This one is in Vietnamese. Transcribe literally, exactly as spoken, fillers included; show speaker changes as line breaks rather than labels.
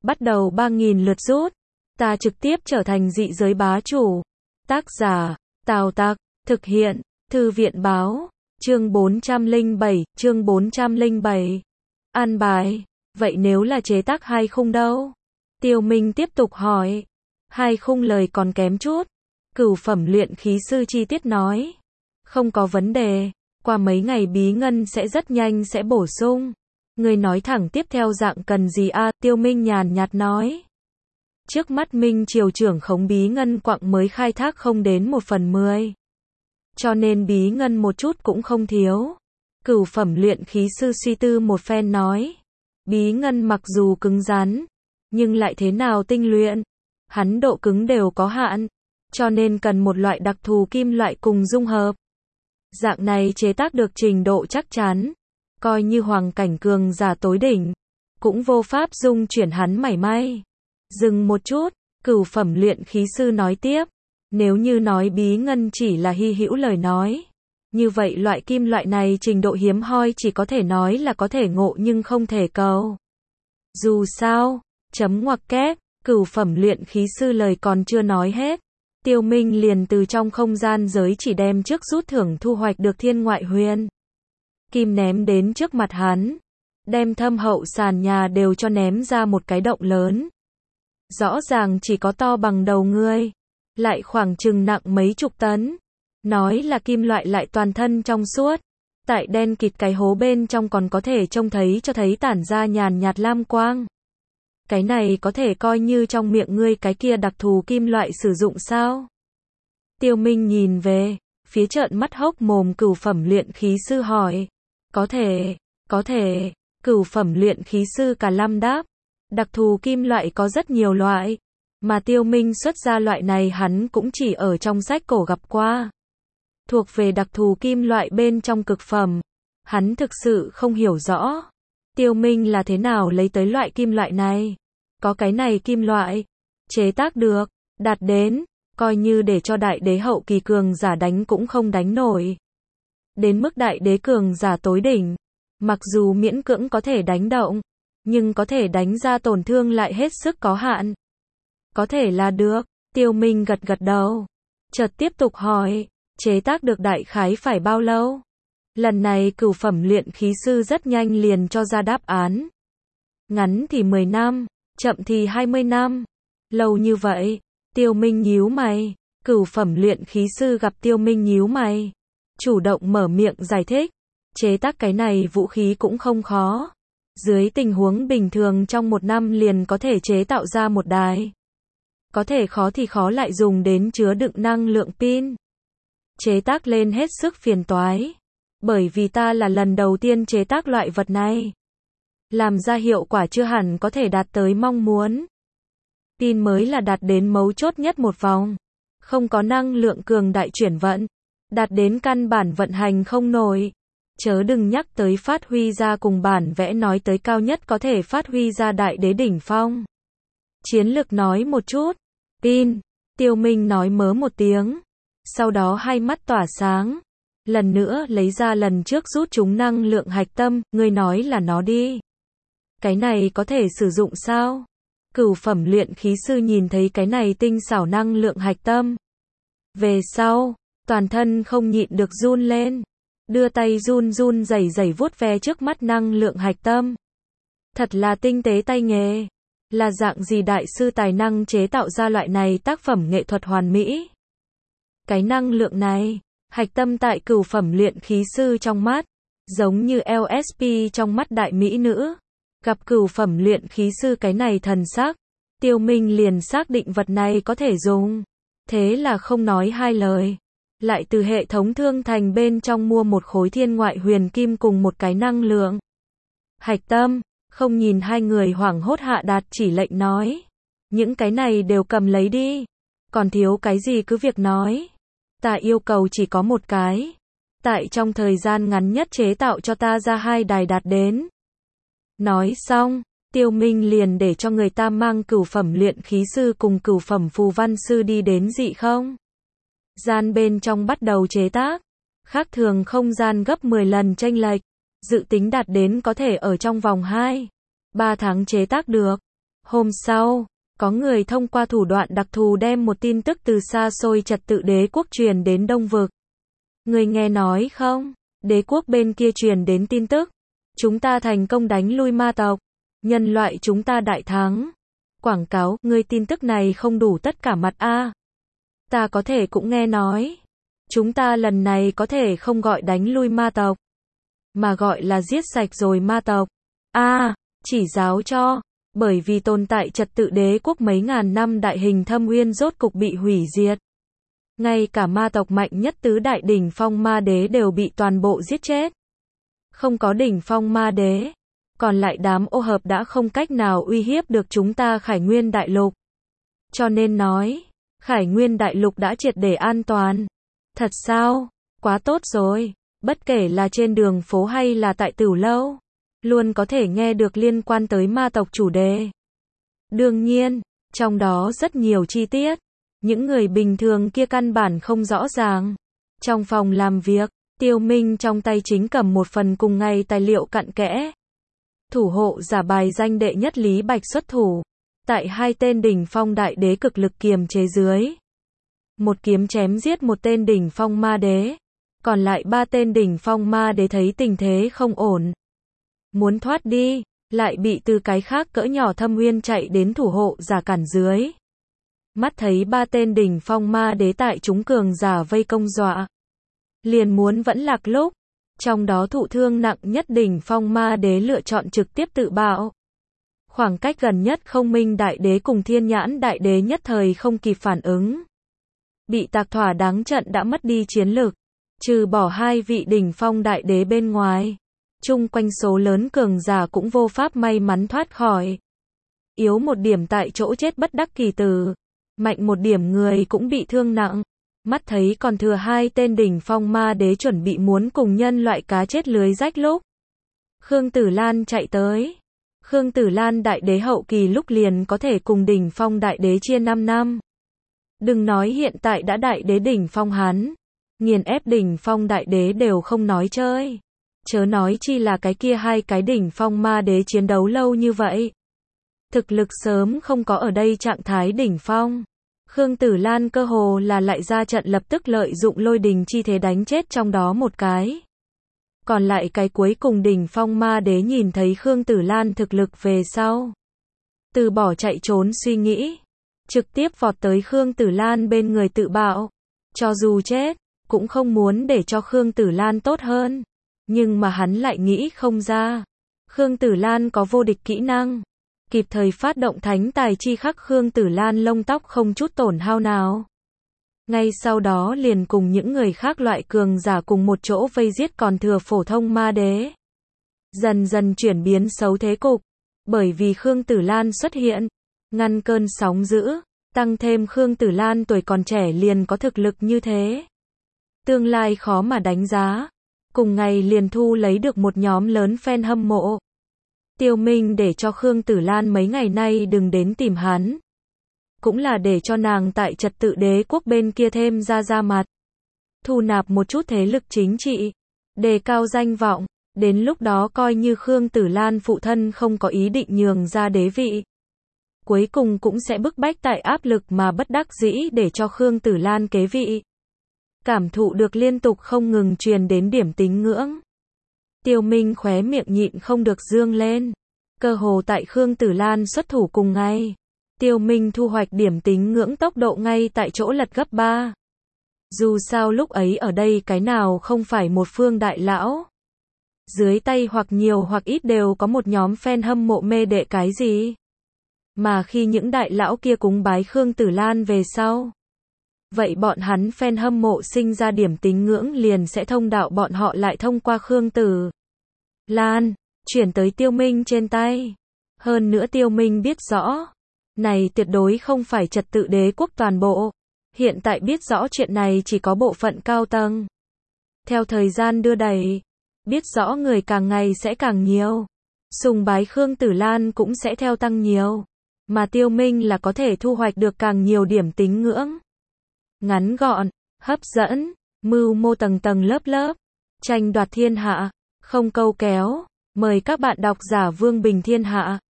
bắt đầu ba nghìn lượt rút. Ta trực tiếp trở thành dị giới bá chủ. Tác giả, Tào Tặc, thực hiện, Thư viện báo, chương bốn trăm lẻ bảy, chương bốn trăm lẻ bảy. An bài, vậy nếu là chế tác hai khung đâu? Tiêu Minh tiếp tục hỏi. Hai khung lời còn kém chút. Cửu phẩm luyện khí sư chi tiết nói. Không có vấn đề, qua mấy ngày bí ngân sẽ rất nhanh sẽ bổ sung. Người nói thẳng tiếp theo dạng cần gì a? À, Tiêu Minh nhàn nhạt nói. Trước mắt Minh Triều trưởng khống bí ngân quặng mới khai thác không đến một phần mười. Cho nên bí ngân một chút cũng không thiếu. Cửu phẩm luyện khí sư suy tư một phen nói. Bí ngân mặc dù cứng rắn, nhưng lại thế nào tinh luyện, hắn độ cứng đều có hạn, cho nên cần một loại đặc thù kim loại cùng dung hợp. Dạng này chế tác được trình độ chắc chắn, coi như hoàng cảnh cường giả tối đỉnh, cũng vô pháp dung chuyển hắn mảy may. Dừng một chút, cửu phẩm luyện khí sư nói tiếp, nếu như nói bí ngân chỉ là hy hữu lời nói, như vậy loại kim loại này trình độ hiếm hoi chỉ có thể nói là có thể ngộ nhưng không thể cầu. Dù sao, chấm ngoặc kép, cửu phẩm luyện khí sư lời còn chưa nói hết. Tiêu Minh liền từ trong không gian giới chỉ đem trước rút thưởng thu hoạch được thiên ngoại huyền kim ném đến trước mặt hắn, đem thâm hậu sàn nhà đều cho ném ra một cái động lớn. Rõ ràng chỉ có to bằng đầu ngươi, lại khoảng chừng nặng mấy chục tấn. Nói là kim loại lại toàn thân trong suốt, tại đen kịt cái hố bên trong còn có thể trông thấy cho thấy tản ra nhàn nhạt lam quang. Cái này có thể coi như trong miệng ngươi cái kia đặc thù kim loại sử dụng sao? Tiêu Minh nhìn về phía trợn mắt hốc mồm cửu phẩm luyện khí sư hỏi. Có thể, có thể, cửu phẩm luyện khí sư cả lâm đáp. Đặc thù kim loại có rất nhiều loại, mà Tiêu Minh xuất ra loại này hắn cũng chỉ ở trong sách cổ gặp qua. Thuộc về đặc thù kim loại bên trong cực phẩm, hắn thực sự không hiểu rõ. Tiêu Minh là thế nào lấy tới loại kim loại này? Có cái này kim loại, chế tác được, đạt đến, coi như để cho đại đế hậu kỳ cường giả đánh cũng không đánh nổi. Đến mức đại đế cường giả tối đỉnh, mặc dù miễn cưỡng có thể đánh động, nhưng có thể đánh ra tổn thương lại hết sức có hạn. Có thể là được, Tiêu Minh gật gật đầu. Chợt tiếp tục hỏi, chế tác được đại khái phải bao lâu? Lần này cửu phẩm luyện khí sư rất nhanh liền cho ra đáp án. Ngắn thì mười năm, chậm thì hai mươi năm. Lâu như vậy, Tiêu Minh nhíu mày. Cửu phẩm luyện khí sư gặp Tiêu Minh nhíu mày, chủ động mở miệng giải thích. Chế tác cái này vũ khí cũng không khó. Dưới tình huống bình thường trong một năm liền có thể chế tạo ra một đài. Có thể khó thì khó lại dùng đến chứa đựng năng lượng pin. Chế tác lên hết sức phiền toái. Bởi vì ta là lần đầu tiên chế tác loại vật này. Làm ra hiệu quả chưa hẳn có thể đạt tới mong muốn. Pin mới là đạt đến mấu chốt nhất một vòng. Không có năng lượng cường đại chuyển vận. Đạt đến căn bản vận hành không nổi. Chớ đừng nhắc tới phát huy ra cùng bản vẽ nói tới cao nhất có thể phát huy ra đại đế đỉnh phong. Chiến lực nói một chút. Pin. Tiêu Minh nói mớ một tiếng. Sau đó hai mắt tỏa sáng. Lần nữa lấy ra lần trước rút chúng năng lượng hạch tâm, ngươi nói là nó đi. Cái này có thể sử dụng sao? Cửu phẩm luyện khí sư nhìn thấy cái này tinh xảo năng lượng hạch tâm. Về sau, toàn thân không nhịn được run lên. Đưa tay run run rẩy rẩy vuốt ve trước mắt năng lượng hạch tâm. Thật là tinh tế tay nghề. Là dạng gì đại sư tài năng chế tạo ra loại này tác phẩm nghệ thuật hoàn mỹ? Cái năng lượng này, hạch tâm tại cửu phẩm luyện khí sư trong mắt, giống như lờ ét pê trong mắt đại mỹ nữ. Gặp cửu phẩm luyện khí sư cái này thần sắc, Tiêu Minh liền xác định vật này có thể dùng. Thế là không nói hai lời, lại từ hệ thống thương thành bên trong mua một khối thiên ngoại huyền kim cùng một cái năng lượng hạch tâm. Không nhìn hai người hoảng hốt hạ đạt chỉ lệnh nói. Những cái này đều cầm lấy đi. Còn thiếu cái gì cứ việc nói. Ta yêu cầu chỉ có một cái. Tại trong thời gian ngắn nhất chế tạo cho ta ra hai đài đạt đến. Nói xong, Tiêu Minh liền để cho người ta mang cửu phẩm luyện khí sư cùng cửu phẩm phù văn sư đi đến dị không gian bên trong bắt đầu chế tác. Khác thường không gian gấp mười lần chênh lệch. Dự tính đạt đến có thể ở trong vòng hai ba tháng chế tác được. Hôm sau, có người thông qua thủ đoạn đặc thù đem một tin tức từ xa xôi trật tự đế quốc truyền đến Đông Vực. Người nghe nói không? Đế quốc bên kia truyền đến tin tức. Chúng ta thành công đánh lui ma tộc. Nhân loại chúng ta đại thắng. Quảng cáo, ngươi tin tức này không đủ tất cả mặt a. Ta có thể cũng nghe nói. Chúng ta lần này có thể không gọi đánh lui ma tộc, mà gọi là giết sạch rồi ma tộc. A, chỉ giáo cho. Bởi vì tồn tại trật tự đế quốc mấy ngàn năm đại hình thâm uyên rốt cục bị hủy diệt. Ngay cả ma tộc mạnh nhất tứ đại đỉnh phong ma đế đều bị toàn bộ giết chết. Không có đỉnh phong ma đế, còn lại đám ô hợp đã không cách nào uy hiếp được chúng ta Khải Nguyên đại lục. Cho nên nói, Khải Nguyên đại lục đã triệt để an toàn. Thật sao? Quá tốt rồi. Bất kể là trên đường phố hay là tại tửu lâu, luôn có thể nghe được liên quan tới ma tộc chủ đề. Đương nhiên, trong đó rất nhiều chi tiết, những người bình thường kia căn bản không rõ ràng. Trong phòng làm việc, Tiêu Minh trong tay chính cầm một phần cùng ngày tài liệu cặn kẽ. Thủ hộ giả bài danh đệ nhất Lý Bạch xuất thủ, tại hai tên đỉnh phong đại đế cực lực kiềm chế dưới. Một kiếm chém giết một tên đỉnh phong ma đế, còn lại ba tên đỉnh phong ma đế thấy tình thế không ổn, muốn thoát đi, lại bị từ cái khác cỡ nhỏ thâm uyên chạy đến thủ hộ giả cản dưới. Mắt thấy ba tên đỉnh phong ma đế tại chúng cường giả vây công dọa, liền muốn vẫn lạc lúc, trong đó thụ thương nặng nhất đỉnh phong ma đế lựa chọn trực tiếp tự bạo. Khoảng cách gần nhất Không Minh đại đế cùng Thiên Nhãn đại đế nhất thời không kịp phản ứng, bị tạc thỏa đáng trận đã mất đi chiến lực. Trừ bỏ hai vị đỉnh phong đại đế bên ngoài, chung quanh số lớn cường giả cũng vô pháp may mắn thoát khỏi. Yếu một điểm tại chỗ chết bất đắc kỳ tử, mạnh một điểm người cũng bị thương nặng. Mắt thấy còn thừa hai tên đỉnh phong ma đế chuẩn bị muốn cùng nhân loại cá chết lưới rách lúc, Khương Tử Lan chạy tới. Khương Tử Lan đại đế hậu kỳ lúc liền có thể cùng đỉnh phong đại đế chia năm năm. Đừng nói hiện tại đã đại đế đỉnh phong hắn, nghiền ép đỉnh phong đại đế đều không nói chơi. Chớ nói chi là cái kia hai cái đỉnh phong ma đế chiến đấu lâu như vậy. Thực lực sớm không có ở đây trạng thái đỉnh phong. Khương Tử Lan cơ hồ là lại ra trận lập tức lợi dụng lôi đình chi thế đánh chết trong đó một cái. Còn lại cái cuối cùng đỉnh phong ma đế nhìn thấy Khương Tử Lan thực lực về sau, từ bỏ chạy trốn suy nghĩ, trực tiếp vọt tới Khương Tử Lan bên người tự bạo. Cho dù chết, cũng không muốn để cho Khương Tử Lan tốt hơn. Nhưng mà hắn lại nghĩ không ra. Khương Tử Lan có vô địch kỹ năng, kịp thời phát động thánh tài chi khắc Khương Tử Lan lông tóc không chút tổn hao nào. Ngay sau đó liền cùng những người khác loại cường giả cùng một chỗ vây giết còn thừa phổ thông ma đế. Dần dần chuyển biến xấu thế cục, bởi vì Khương Tử Lan xuất hiện, ngăn cơn sóng dữ, tăng thêm Khương Tử Lan tuổi còn trẻ liền có thực lực như thế. Tương lai khó mà đánh giá, cùng ngày liền thu lấy được một nhóm lớn fan hâm mộ. Tiêu Minh để cho Khương Tử Lan mấy ngày nay đừng đến tìm hắn, cũng là để cho nàng tại trật tự đế quốc bên kia thêm ra ra mặt, thu nạp một chút thế lực chính trị, đề cao danh vọng, đến lúc đó coi như Khương Tử Lan phụ thân không có ý định nhường ra đế vị, cuối cùng cũng sẽ bức bách tại áp lực mà bất đắc dĩ để cho Khương Tử Lan kế vị. Cảm thụ được liên tục không ngừng truyền đến điểm tín ngưỡng, Tiêu Minh khóe miệng nhịn không được dương lên. Cơ hồ tại Khương Tử Lan xuất thủ cùng ngày, Tiêu Minh thu hoạch điểm tín ngưỡng tốc độ ngay tại chỗ lật gấp ba. Dù sao lúc ấy ở đây cái nào không phải một phương đại lão. Dưới tay hoặc nhiều hoặc ít đều có một nhóm fan hâm mộ mê đệ cái gì. Mà khi những đại lão kia cúng bái Khương Tử Lan về sau, vậy bọn hắn fan hâm mộ sinh ra điểm tín ngưỡng liền sẽ thông đạo bọn họ lại thông qua Khương Tử Lan, chuyển tới Tiêu Minh trên tay. Hơn nữa Tiêu Minh biết rõ, này tuyệt đối không phải trật tự đế quốc toàn bộ. Hiện tại biết rõ chuyện này chỉ có bộ phận cao tầng. Theo thời gian đưa đẩy, biết rõ người càng ngày sẽ càng nhiều. Sùng bái Khương Tử Lan cũng sẽ theo tăng nhiều. Mà Tiêu Minh là có thể thu hoạch được càng nhiều điểm tín ngưỡng. Ngắn gọn, hấp dẫn, mưu mô tầng tầng lớp lớp, tranh đoạt thiên hạ, không câu kéo. Mời các bạn đọc giả Vương Bình Thiên Hạ.